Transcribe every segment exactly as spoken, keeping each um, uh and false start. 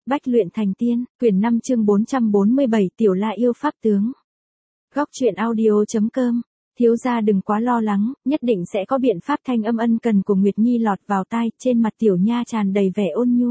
Bách luyện thành tiên, quyển năm chương bốn trăm bốn mươi bảy Tiểu La yêu pháp tướng. Góc truyện audio chấm com. Thiếu gia đừng quá lo lắng, nhất định sẽ có biện pháp. Thanh âm ân cần của Nguyệt Nhi lọt vào tai, trên mặt Tiểu Nha tràn đầy vẻ ôn nhu.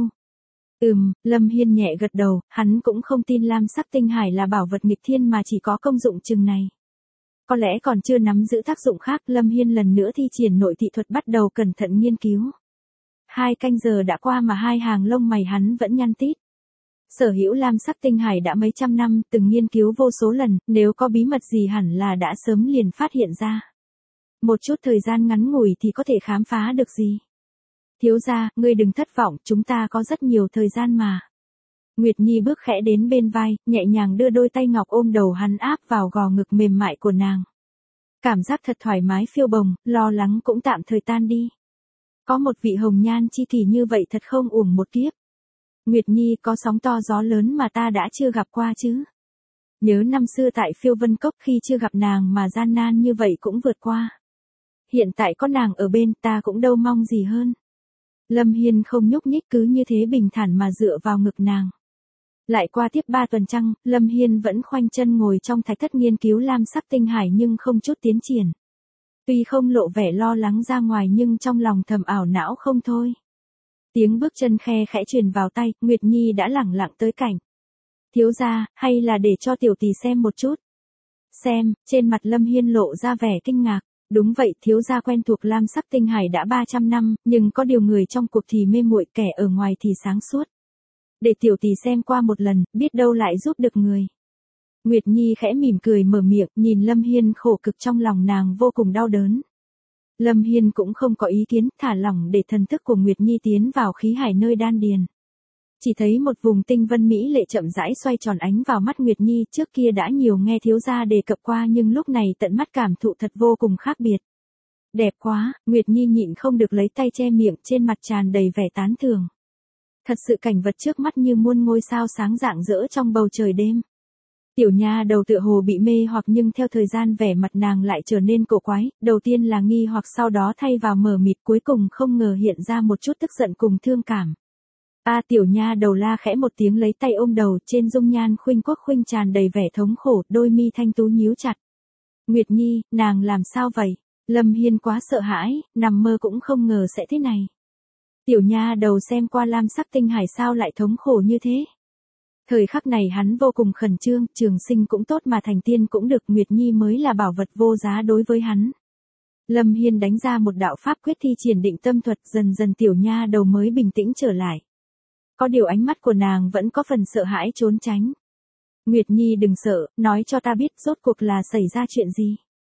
Ừm, Lâm Hiên nhẹ gật đầu, hắn cũng không tin lam sắc tinh hải là bảo vật nghịch thiên mà chỉ có công dụng chừng này. Có lẽ còn chưa nắm giữ tác dụng khác. Lâm Hiên lần nữa thi triển nội thị thuật, bắt đầu cẩn thận nghiên cứu. Hai canh giờ đã qua mà hai hàng lông mày hắn vẫn nhăn tít. Sở hữu lam sắc tinh hải đã mấy trăm năm, từng nghiên cứu vô số lần, nếu có bí mật gì hẳn là đã sớm liền phát hiện ra. Một chút thời gian ngắn ngủi thì có thể khám phá được gì. Thiếu gia, ngươi đừng thất vọng, chúng ta có rất nhiều thời gian mà. Nguyệt Nhi bước khẽ đến bên vai, nhẹ nhàng đưa đôi tay ngọc ôm đầu hắn áp vào gò ngực mềm mại của nàng. Cảm giác thật thoải mái phiêu bồng, lo lắng cũng tạm thời tan đi. Có một vị hồng nhan chi kỷ như vậy thật không uổng một kiếp. Nguyệt Nhi, có sóng to gió lớn mà ta đã chưa gặp qua chứ. Nhớ năm xưa tại Phiêu Vân Cốc khi chưa gặp nàng mà gian nan như vậy cũng vượt qua. Hiện tại có nàng ở bên ta cũng đâu mong gì hơn. Lâm Hiên không nhúc nhích, cứ như thế bình thản mà dựa vào ngực nàng. Lại qua tiếp ba tuần trăng, Lâm Hiên vẫn khoanh chân ngồi trong thạch thất nghiên cứu lam sắc tinh hải nhưng không chút tiến triển. Tuy không lộ vẻ lo lắng ra ngoài nhưng trong lòng thầm ảo não không thôi. Tiếng bước chân khe khẽ truyền vào tay, Nguyệt Nhi đã lẳng lặng tới cạnh. Thiếu gia, hay là để cho tiểu tỷ xem một chút. Xem, trên mặt Lâm Hiên lộ ra vẻ kinh ngạc. Đúng vậy, thiếu gia quen thuộc lam sắc tinh hải đã ba trăm năm, nhưng có điều người trong cuộc thì mê muội, kẻ ở ngoài thì sáng suốt. Để tiểu tỷ xem qua một lần, biết đâu lại giúp được người. Nguyệt Nhi khẽ mỉm cười mở miệng, nhìn Lâm Hiên khổ cực trong lòng nàng vô cùng đau đớn. Lâm Hiên cũng không có ý kiến, thả lỏng để thần thức của Nguyệt Nhi tiến vào khí hải nơi đan điền. Chỉ thấy một vùng tinh vân mỹ lệ chậm rãi xoay tròn ánh vào mắt Nguyệt Nhi, trước kia đã nhiều nghe thiếu gia đề cập qua nhưng lúc này tận mắt cảm thụ thật vô cùng khác biệt. Đẹp quá, Nguyệt Nhi nhịn không được lấy tay che miệng, trên mặt tràn đầy vẻ tán thưởng. Thật sự cảnh vật trước mắt như muôn ngôi sao sáng rạng rỡ trong bầu trời đêm. Tiểu Nha đầu tựa hồ bị mê hoặc nhưng theo thời gian vẻ mặt nàng lại trở nên cổ quái, đầu tiên là nghi hoặc sau đó thay vào mờ mịt, cuối cùng không ngờ hiện ra một chút tức giận cùng thương cảm. A à, Tiểu Nha đầu la khẽ một tiếng lấy tay ôm đầu, trên dung nhan khuynh quốc khuynh tràn đầy vẻ thống khổ, đôi mi thanh tú nhíu chặt. Nguyệt Nhi, nàng làm sao vậy? Lâm Hiên quá sợ hãi, nằm mơ cũng không ngờ sẽ thế này. Tiểu Nha đầu xem qua lam sắc tinh hải sao lại thống khổ như thế? Thời khắc này hắn vô cùng khẩn trương, trường sinh cũng tốt mà thành tiên cũng được, Nguyệt Nhi mới là bảo vật vô giá đối với hắn. Lâm Hiên đánh ra một đạo pháp quyết thi triển định tâm thuật, dần dần Tiểu Nha đầu mới bình tĩnh trở lại. Có điều ánh mắt của nàng vẫn có phần sợ hãi trốn tránh. Nguyệt Nhi đừng sợ, nói cho ta biết rốt cuộc là xảy ra chuyện gì.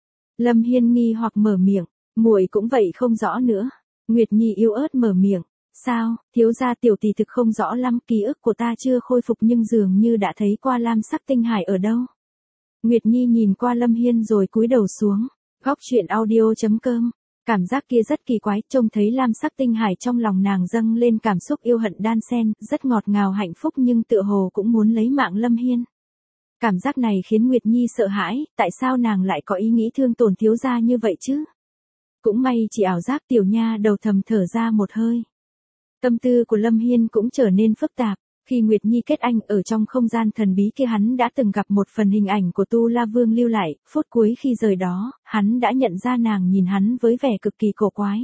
Lâm Hiên nghi hoặc mở miệng, muội cũng vậy không rõ nữa. Nguyệt Nhi yếu ớt mở miệng. Sao, thiếu gia tiểu tỷ thực không rõ lắm, ký ức của ta chưa khôi phục nhưng dường như đã thấy qua lam sắc tinh hải ở đâu. Nguyệt Nhi nhìn qua Lâm Hiên rồi cúi đầu xuống. Góc truyện audio chấm com. Cảm giác kia rất kỳ quái, trông thấy lam sắc tinh hải trong lòng nàng dâng lên cảm xúc yêu hận đan xen, rất ngọt ngào hạnh phúc nhưng tựa hồ cũng muốn lấy mạng Lâm Hiên. Cảm giác này khiến Nguyệt Nhi sợ hãi, tại sao nàng lại có ý nghĩ thương tổn thiếu gia như vậy chứ? Cũng may chỉ ảo giác. Tiểu Nha đầu thầm thở ra một hơi. Tâm tư của Lâm Hiên cũng trở nên phức tạp, khi Nguyệt Nhi kết anh ở trong không gian thần bí kia hắn đã từng gặp một phần hình ảnh của Tu La Vương lưu lại, phút cuối khi rời đó, hắn đã nhận ra nàng nhìn hắn với vẻ cực kỳ cổ quái.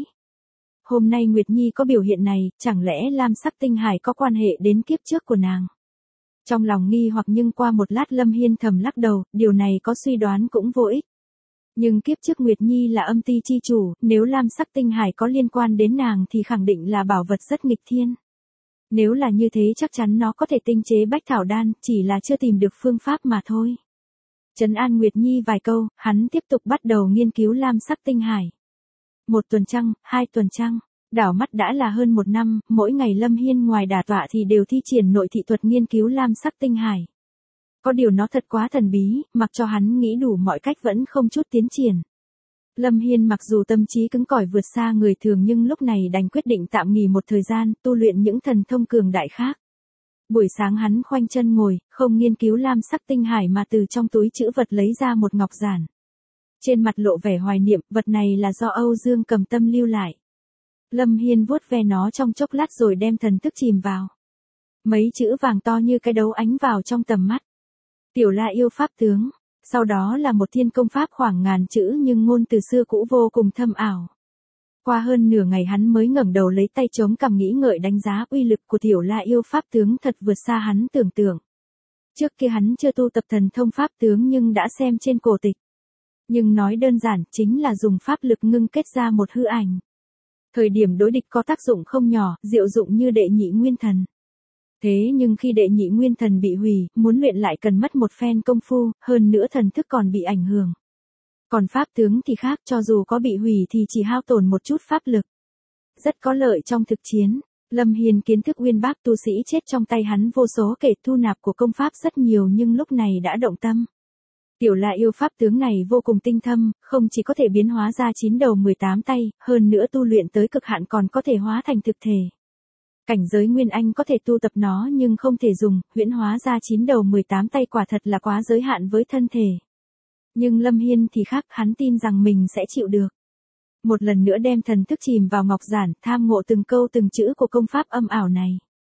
Hôm nay Nguyệt Nhi có biểu hiện này, chẳng lẽ lam sắc tinh hải có quan hệ đến kiếp trước của nàng? Trong lòng nghi hoặc nhưng qua một lát Lâm Hiên thầm lắc đầu, điều này có suy đoán cũng vô ích. Nhưng kiếp trước Nguyệt Nhi là âm ti chi chủ, nếu lam sắc tinh hải có liên quan đến nàng thì khẳng định là bảo vật rất nghịch thiên. Nếu là như thế chắc chắn nó có thể tinh chế bách thảo đan, chỉ là chưa tìm được phương pháp mà thôi. Trấn an Nguyệt Nhi vài câu, hắn tiếp tục bắt đầu nghiên cứu lam sắc tinh hải. Một tuần trăng, hai tuần trăng, đảo mắt đã là hơn một năm, mỗi ngày Lâm Hiên ngoài đả tọa thì đều thi triển nội thị thuật nghiên cứu lam sắc tinh hải. Có điều nó thật quá thần bí, mặc cho hắn nghĩ đủ mọi cách vẫn không chút tiến triển. Lâm Hiên mặc dù tâm trí cứng cỏi vượt xa người thường nhưng lúc này đành quyết định tạm nghỉ một thời gian, tu luyện những thần thông cường đại khác. Buổi sáng hắn khoanh chân ngồi, không nghiên cứu lam sắc tinh hải mà từ trong túi trữ vật lấy ra một ngọc giản. Trên mặt lộ vẻ hoài niệm, vật này là do Âu Dương Cầm Tâm lưu lại. Lâm Hiên vuốt ve nó trong chốc lát rồi đem thần thức chìm vào. Mấy chữ vàng to như cái đấu ánh vào trong tầm mắt. Tiểu La yêu pháp tướng. Sau đó là một thiên công pháp khoảng ngàn chữ nhưng ngôn từ xưa cũ vô cùng thâm ảo. Qua hơn nửa ngày hắn mới ngẩng đầu lấy tay chống cằm nghĩ ngợi đánh giá uy lực của Tiểu La yêu pháp tướng thật vượt xa hắn tưởng tượng. Trước kia hắn chưa tu tập thần thông pháp tướng nhưng đã xem trên cổ tịch. Nhưng nói đơn giản chính là dùng pháp lực ngưng kết ra một hư ảnh. Thời điểm đối địch có tác dụng không nhỏ, diệu dụng như đệ nhị nguyên thần. Thế nhưng khi đệ nhị nguyên thần bị hủy, muốn luyện lại cần mất một phen công phu, hơn nữa thần thức còn bị ảnh hưởng. Còn pháp tướng thì khác, cho dù có bị hủy thì chỉ hao tổn một chút pháp lực. Rất có lợi trong thực chiến. Lâm Hiên kiến thức uyên bác tu sĩ chết trong tay hắn vô số kể thu nạp của công pháp rất nhiều nhưng lúc này đã động tâm. Tiểu La yêu pháp tướng này vô cùng tinh thâm, không chỉ có thể biến hóa ra chín đầu mười tám tay, hơn nữa tu luyện tới cực hạn còn có thể hóa thành thực thể. Cảnh giới Nguyên Anh có thể tu tập nó nhưng không thể dùng, huyễn hóa ra chín đầu mười tám tay quả thật là quá giới hạn với thân thể. Nhưng Lâm Hiên thì khác, hắn tin rằng mình sẽ chịu được. Một lần nữa đem thần thức chìm vào ngọc giản, tham ngộ từng câu từng chữ của công pháp âm ảo này.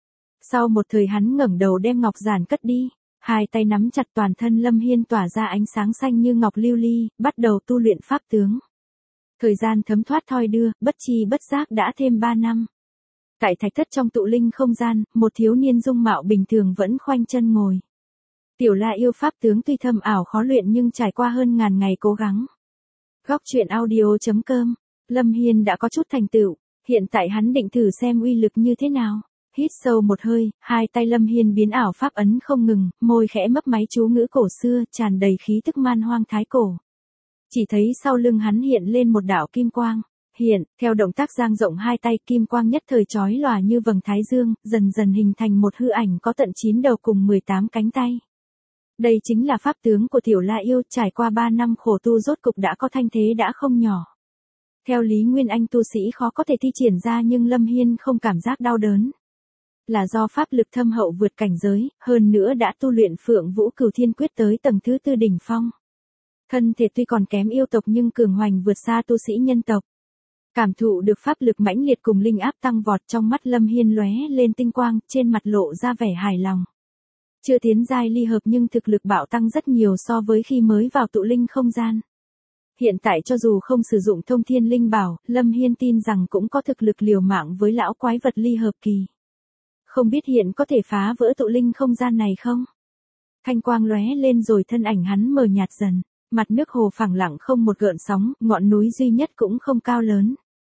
Sau một thời hắn ngẩng đầu đem ngọc giản cất đi, hai tay nắm chặt toàn thân Lâm Hiên tỏa ra ánh sáng xanh như ngọc lưu ly, bắt đầu tu luyện pháp tướng. Thời gian thấm thoát thoi đưa, bất chi bất giác đã thêm ba năm. Tại thạch thất trong tụ linh không gian, một thiếu niên dung mạo bình thường vẫn khoanh chân ngồi. Tiểu La yêu pháp tướng tuy thâm ảo khó luyện nhưng trải qua hơn ngàn ngày cố gắng. Góc truyện audio chấm com, Lâm Hiên đã có chút thành tựu, hiện tại hắn định thử xem uy lực như thế nào. Hít sâu một hơi, hai tay Lâm Hiên biến ảo pháp ấn không ngừng, môi khẽ mấp máy chú ngữ cổ xưa, tràn đầy khí tức man hoang thái cổ. Chỉ thấy sau lưng hắn hiện lên một đạo kim quang. Hiện, theo động tác dang rộng hai tay, kim quang nhất thời chói lòa như vầng thái dương, dần dần hình thành một hư ảnh có tận chín đầu cùng mười tám cánh tay. Đây chính là pháp tướng của Tiểu La yêu, trải qua ba năm khổ tu rốt cục đã có thanh thế đã không nhỏ. Theo lý Nguyên Anh tu sĩ khó có thể thi triển ra nhưng Lâm Hiên không cảm giác đau đớn. Là do pháp lực thâm hậu vượt cảnh giới, hơn nữa đã tu luyện Phượng Vũ Cửu Thiên Quyết tới tầng thứ tư đỉnh phong. Thân thể tuy còn kém yêu tộc nhưng cường hoành vượt xa tu sĩ nhân tộc. Cảm thụ được pháp lực mãnh liệt cùng linh áp tăng vọt, trong mắt Lâm Hiên lóe lên tinh quang, trên mặt lộ ra vẻ hài lòng. Chưa tiến giai ly hợp nhưng thực lực bạo tăng rất nhiều so với khi mới vào tụ linh không gian. Hiện tại cho dù không sử dụng thông thiên linh bảo, Lâm Hiên tin rằng cũng có thực lực liều mạng với lão quái vật ly hợp kỳ. Không biết hiện có thể phá vỡ tụ linh không gian này không? Thanh quang lóe lên rồi thân ảnh hắn mờ nhạt dần. Mặt nước hồ phẳng lặng không một gợn sóng, ngọn núi duy nhất cũng không cao lớn.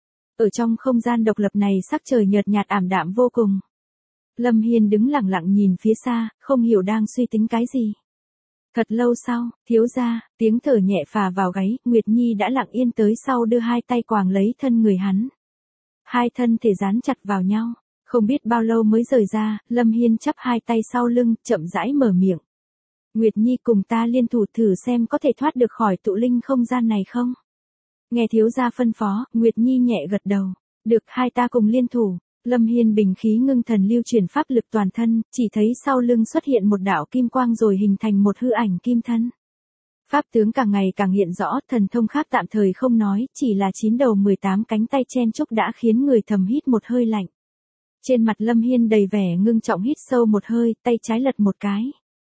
Ở trong không gian độc lập này sắc trời nhợt nhạt ảm đạm vô cùng. Lâm Hiên đứng lặng lặng nhìn phía xa, không hiểu đang suy tính cái gì. Thật lâu sau, thiếu gia, tiếng thở nhẹ phà vào gáy, Nguyệt Nhi đã lặng yên tới sau đưa hai tay quàng lấy thân người hắn. Hai thân thể dán chặt vào nhau, không biết bao lâu mới rời ra, Lâm Hiên chắp hai tay sau lưng, chậm rãi mở miệng. Nguyệt Nhi cùng ta liên thủ thử xem có thể thoát được khỏi tụ linh không gian này không? Nghe thiếu gia phân phó, Nguyệt Nhi nhẹ gật đầu. Được, hai ta cùng liên thủ. Lâm Hiên bình khí ngưng thần lưu chuyển pháp lực toàn thân, chỉ thấy sau lưng xuất hiện một đạo kim quang rồi hình thành một hư ảnh kim thân. Pháp tướng càng ngày càng hiện rõ, thần thông khác tạm thời không nói, chỉ là chín đầu mười tám cánh tay chen chúc đã khiến người thầm hít một hơi lạnh. Trên mặt Lâm Hiên đầy vẻ ngưng trọng hít sâu một hơi, tay trái lật một cái.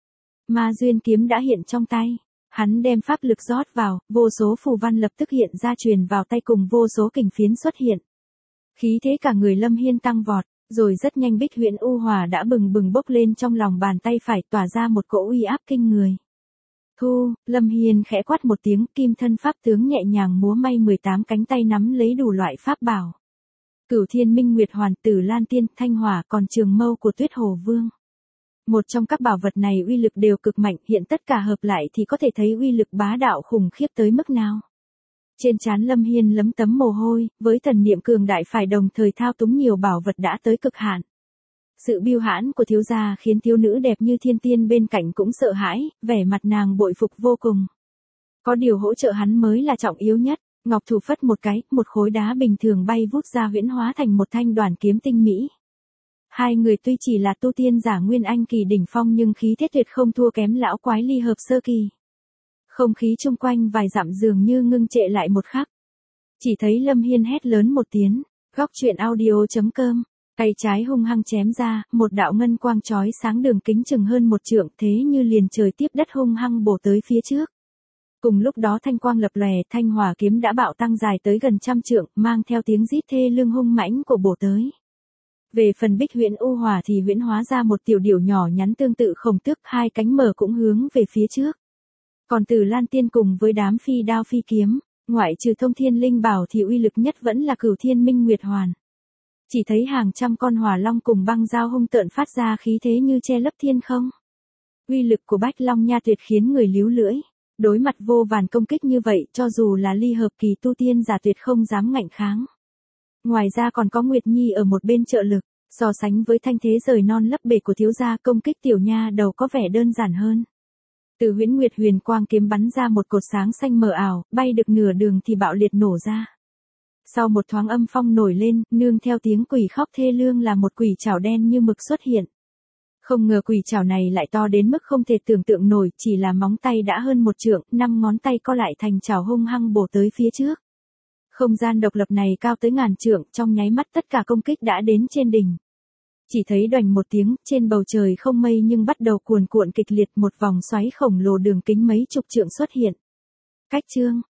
Ma duyên kiếm đã hiện trong tay, hắn đem pháp lực rót vào, vô số phù văn lập tức hiện ra truyền vào tay cùng vô số kình phiến xuất hiện. Khí thế cả người Lâm Hiên tăng vọt, rồi rất nhanh Bích Huyễn U Hỏa đã bừng bừng bốc lên trong lòng bàn tay phải tỏa ra một cỗ uy áp kinh người. Thu, Lâm Hiên khẽ quát một tiếng, kim thân pháp tướng nhẹ nhàng múa may mười tám cánh tay nắm lấy đủ loại pháp bảo. Cửu Thiên Minh Nguyệt Hoàn Tử Lan Tiên, Thanh Hỏa còn Trường Mâu của Tuyết Hồ Vương. Một trong các bảo vật này uy lực đều cực mạnh, hiện tất cả hợp lại thì có thể thấy uy lực bá đạo khủng khiếp tới mức nào. Trên trán Lâm Hiên lấm tấm mồ hôi, với thần niệm cường đại phải đồng thời thao túng nhiều bảo vật đã tới cực hạn. Sự biêu hãn của thiếu gia khiến thiếu nữ đẹp như thiên tiên bên cạnh cũng sợ hãi, vẻ mặt nàng bội phục vô cùng. Có điều hỗ trợ hắn mới là trọng yếu nhất, ngọc thủ phất một cái, một khối đá bình thường bay vút ra huyễn hóa thành một thanh đoàn kiếm tinh mỹ. Hai người tuy chỉ là tu tiên giả Nguyên Anh kỳ đỉnh phong nhưng khí thế tuyệt không thua kém lão quái ly hợp sơ kỳ. Không khí chung quanh vài dặm dường như ngưng trệ lại một khắc. Chỉ thấy Lâm Hiên hét lớn một tiếng, góc truyện audio chấm com. Tay trái hung hăng chém ra, một đạo ngân quang chói sáng đường kính chừng hơn một trượng, thế như liền trời tiếp đất hung hăng bổ tới phía trước. Cùng lúc đó thanh quang lập lòe, thanh hỏa kiếm đã bạo tăng dài tới gần trăm trượng, mang theo tiếng rít thê lương hung mãnh của bổ tới. Về phần Bích Huyễn U Hỏa thì huyễn hóa ra một tiểu điểu nhỏ nhắn tương tự Khổng Tước, hai cánh mở cũng hướng về phía trước. Còn Tử Lan Tiên cùng với đám phi đao phi kiếm, ngoại trừ Thông Thiên Linh Bảo thì uy lực nhất vẫn là Cửu Thiên Minh Nguyệt Hoàn. Chỉ thấy hàng trăm con hỏa long cùng băng dao hung tợn phát ra khí thế như che lấp thiên không. Uy lực của Bách Long Nha tuyệt khiến người líu lưỡi. Đối mặt vô vàn công kích như vậy, cho dù là ly hợp kỳ tu tiên giả tuyệt không dám ngạnh kháng. Ngoài ra còn có Nguyệt Nhi ở một bên trợ lực, so sánh với thanh thế rời non lấp bể của thiếu gia, công kích tiểu nha đầu có vẻ đơn giản hơn. Từ Huyễn Nguyệt Huyền Quang kiếm bắn ra một cột sáng xanh mờ ảo, bay được nửa đường thì bạo liệt nổ ra. Sau một thoáng âm phong nổi lên, nương theo tiếng quỷ khóc thê lương là một quỷ trảo đen như mực xuất hiện. Không ngờ quỷ trảo này lại to đến mức không thể tưởng tượng nổi, chỉ là móng tay đã hơn một trượng, năm ngón tay co lại thành trảo hung hăng bổ tới phía trước. Không gian độc lập này cao tới ngàn trượng, trong nháy mắt tất cả công kích đã đến trên đỉnh. Chỉ thấy đoành một tiếng, trên bầu trời không mây nhưng bắt đầu cuồn cuộn kịch liệt, một vòng xoáy khổng lồ đường kính mấy chục trượng xuất hiện. Cách chương